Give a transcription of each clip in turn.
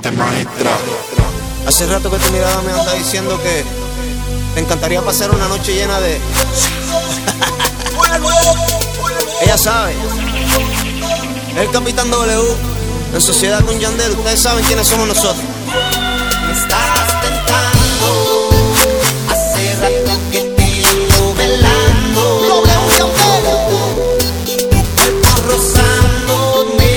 mente maestra. Hace rato que tu mirada me anda diciendo que te encantaría pasar una noche llena de... Ella sabe. El Capitán W, en sociedad con Yandel. Ustedes saben quiénes somos nosotros. Me estás tentando, hace rato que te ando velando. Rozándome,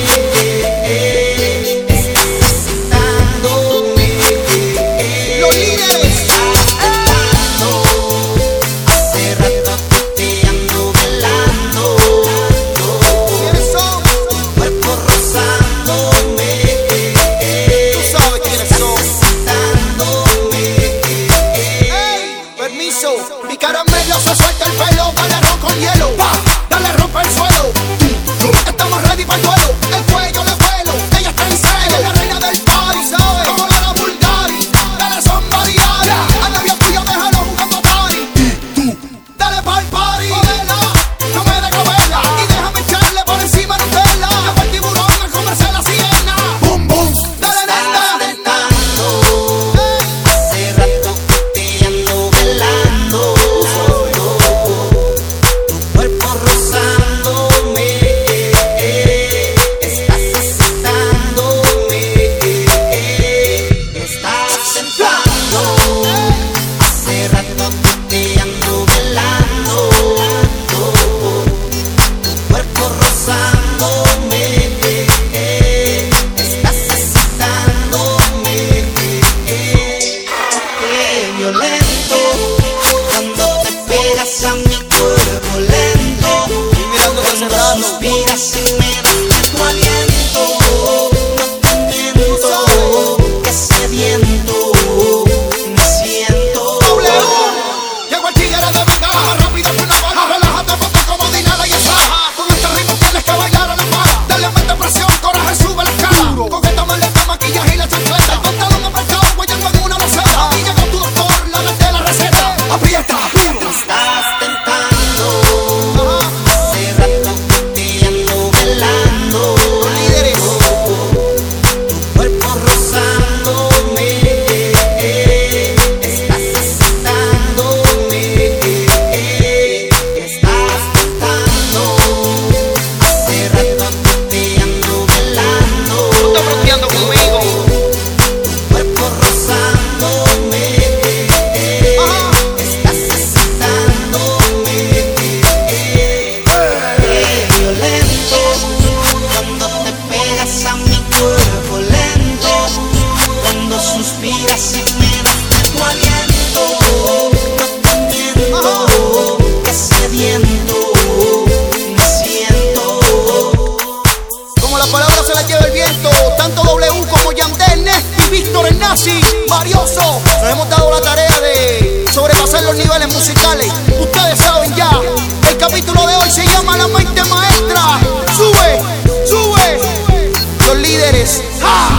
estás excitándome. Los líderes. Estás tentando, hace rato que te ando velando. ¿Quiénes son? Cuerpo rozándome, Tú sabes quiénes son. excitándome. Permiso. Mi caramelo se suelta el pelo. Dale ron con hielo. Pa, dale rompe el suelo. Estamos ready para el duelo. El cuello le vuelo. Ella está en celo. Es la reina del party, ¿sabes? Como la Bulgari. Dale somebody. Al novio tuyo déjalo jugando party. Dale pa'l party. Modela, no me dejo verla. Y déjame echarle por encima Nutella. Llevo el tiburón a comerse la sirena. Bum, bum. Dale, Estás nena. tentando, hace rato que te ando velando. Tu cuerpo rozándome, estás excitándome. Estás tentando, hace rato que te ando velando. Tu cuerpo rozándome, estás excitándome. Qué violento cuando te pegas a mi cuerpo lento. Cuando suspiras y me das tu aliento. No te miento, que sediento me siento. Llegó el tigre de venga, más rápido que una bala. Relájate, ponte como Dinala y esa. Con este ritmo tienes que bailar a la pala. Dale mete presión, coraje, sube la escala. Con esta maleta, maquillaje y la chancleta. El pantalón apretado, guayando en una maceta. Y llegó tu doctor, la de la receta. Aprieta, Me estás tentando, hace rato que te ando velando. líderes. Tu cuerpo rozándome, estás excitándome. Estás tentando, hace rato que te ando velando. Tú estás fronteando conmigo. Tu cuerpo rozándome, estás excitándome. Qué violento cuando te pegas a mi cuerpo lento. Cuando suspiras y me das tu aliento. No te miento, que sediento me siento. Como la palabra se la lleva el viento, tanto W como Yandel, Nesty, Víctor, el Nazi, Marioso, nos hemos dado la tarea de sobrepasar los niveles musicales. Ustedes saben ya, el capítulo de hoy se llama La Mente Maestra. Sube, sube, los líderes. ¡Ja!